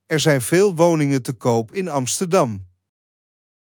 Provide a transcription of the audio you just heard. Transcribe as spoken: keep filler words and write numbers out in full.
Er zijn veel woningen te koop in Amsterdam.